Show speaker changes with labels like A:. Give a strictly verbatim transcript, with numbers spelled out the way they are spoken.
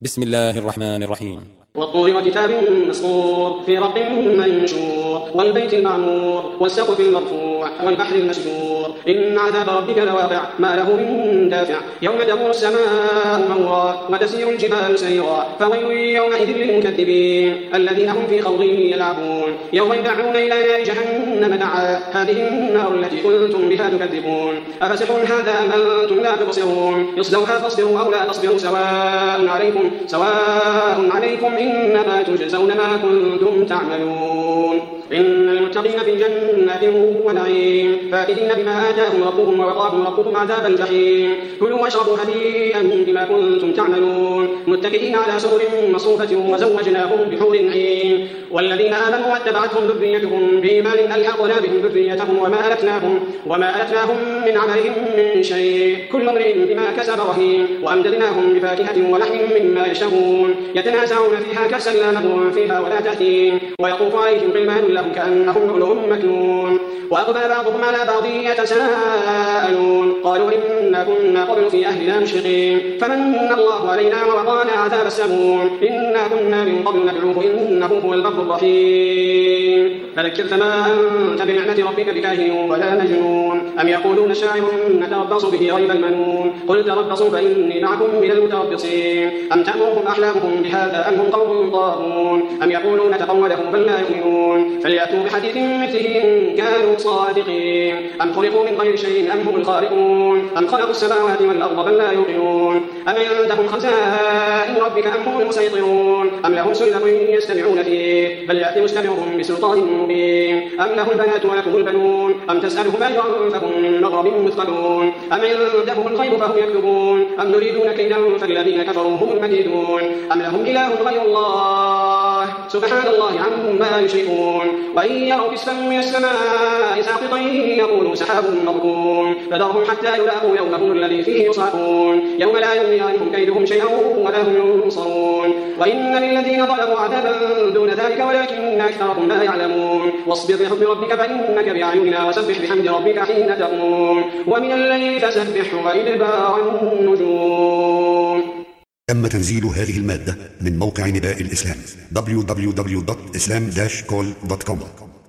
A: بسم الله الرحمن الرحيم.
B: والطور وكتاب مسطور في رق منشور والبيت المعمور والسقف المرفوع والبحر المسجور إن عذاب ربك لواقع ما له من دافع يوم تمور السماء مورا وتسير الجبال سيرا فويل يومئذ للمكذبين الذين هم في خوض يلعبون يوم يدعون إلى نار جهنم دعا هذه النار التي كنتم بها تكذبون أفسحر هذا أم أنتم لا تبصرون يصلوها فاصبروا أو لا تصبروا سواء عليكم سواء عليكم إنما تجزون ما كنتم تعملون إن المتقين في جنات ونعيم فاكهين بما آتاهم ربهم ووقاهم ربهم عذاب الجحيم كلوا واشربوا هنيئا بما كنتم تعملون متكئين على سرر مصفوفة وزوجناهم بحور عين والذين آمنوا واتبعتهم ذريتهم بإيمان ألحقنا بهم ذريتهم وما ألتناهم وما ألتناهم من عملهم من شيء كل امرئ بما كسب رهين وأمددناهم بفاكهة ولحم مما يشتهون يتنازعون فيها كأسا لا لغو فيها ولا تأثيم ويطوف عليهم غلمان لهم كأنهم لؤلؤ مكنون وأقبل بعضهم على بعض يتساءلون قالوا إنا كنا قبل في أهلنا مشفقين فمن الله علينا ووقانا عذاب السموم إنا كنا من قبل ندعوه إنه هو البر الرحيم فذكر فما أنت بنعمة ربك بكاهن ولا مجنون أم يقولون شاعر نتربص به ريب المنون قل تربصوا فإني معكم من المتربصين أم تأمرهم أحلامهم بهذا أم هم قوم طاغون أم يقولون تقوله بل لا يؤمنون فليأتوا بحديث مثله إن كانوا صادقين أم خلقوا من غير شيء أم هم الخالقون أم خلقوا السماوات والأرض بل لا يوقنون أم عندهم خزائن ربك أم هم المسيطرون أم لهم سلم يستمعون فيه بل يأتي مستمعهم بسلطان مبين أم له البنات ولكم البنون أم تسألهم أجرا فهم من مغرب مثقلون أم عندهم الغيب فهم يكتبون أم يريدون كيدا فالذين كفروا هم المكيدون أم لهم إله غير الله سبحان الله عما يشركون وإن يروا كسفا من السماء ساقطا يقولوا سحاب مركوم فذرهم حتى يلاقوا يومهم الذي فيه يصعقون يوم لا يغني عنهم كيدهم شيئا ولا هم ينصرون وإن للذين ظلموا عذابا دون ذلك ولكن أكثرهم لا يعلمون واصبر لحكم ربك فإنك بأعيننا وسبح بحمد ربك حين تقوم ومن الليل فسبح وإدبار النجوم.
C: تم تنزيل هذه المادة من موقع نداء الإسلام دبليو دبليو دبليو دوت إسلام داش كول دوت كوم.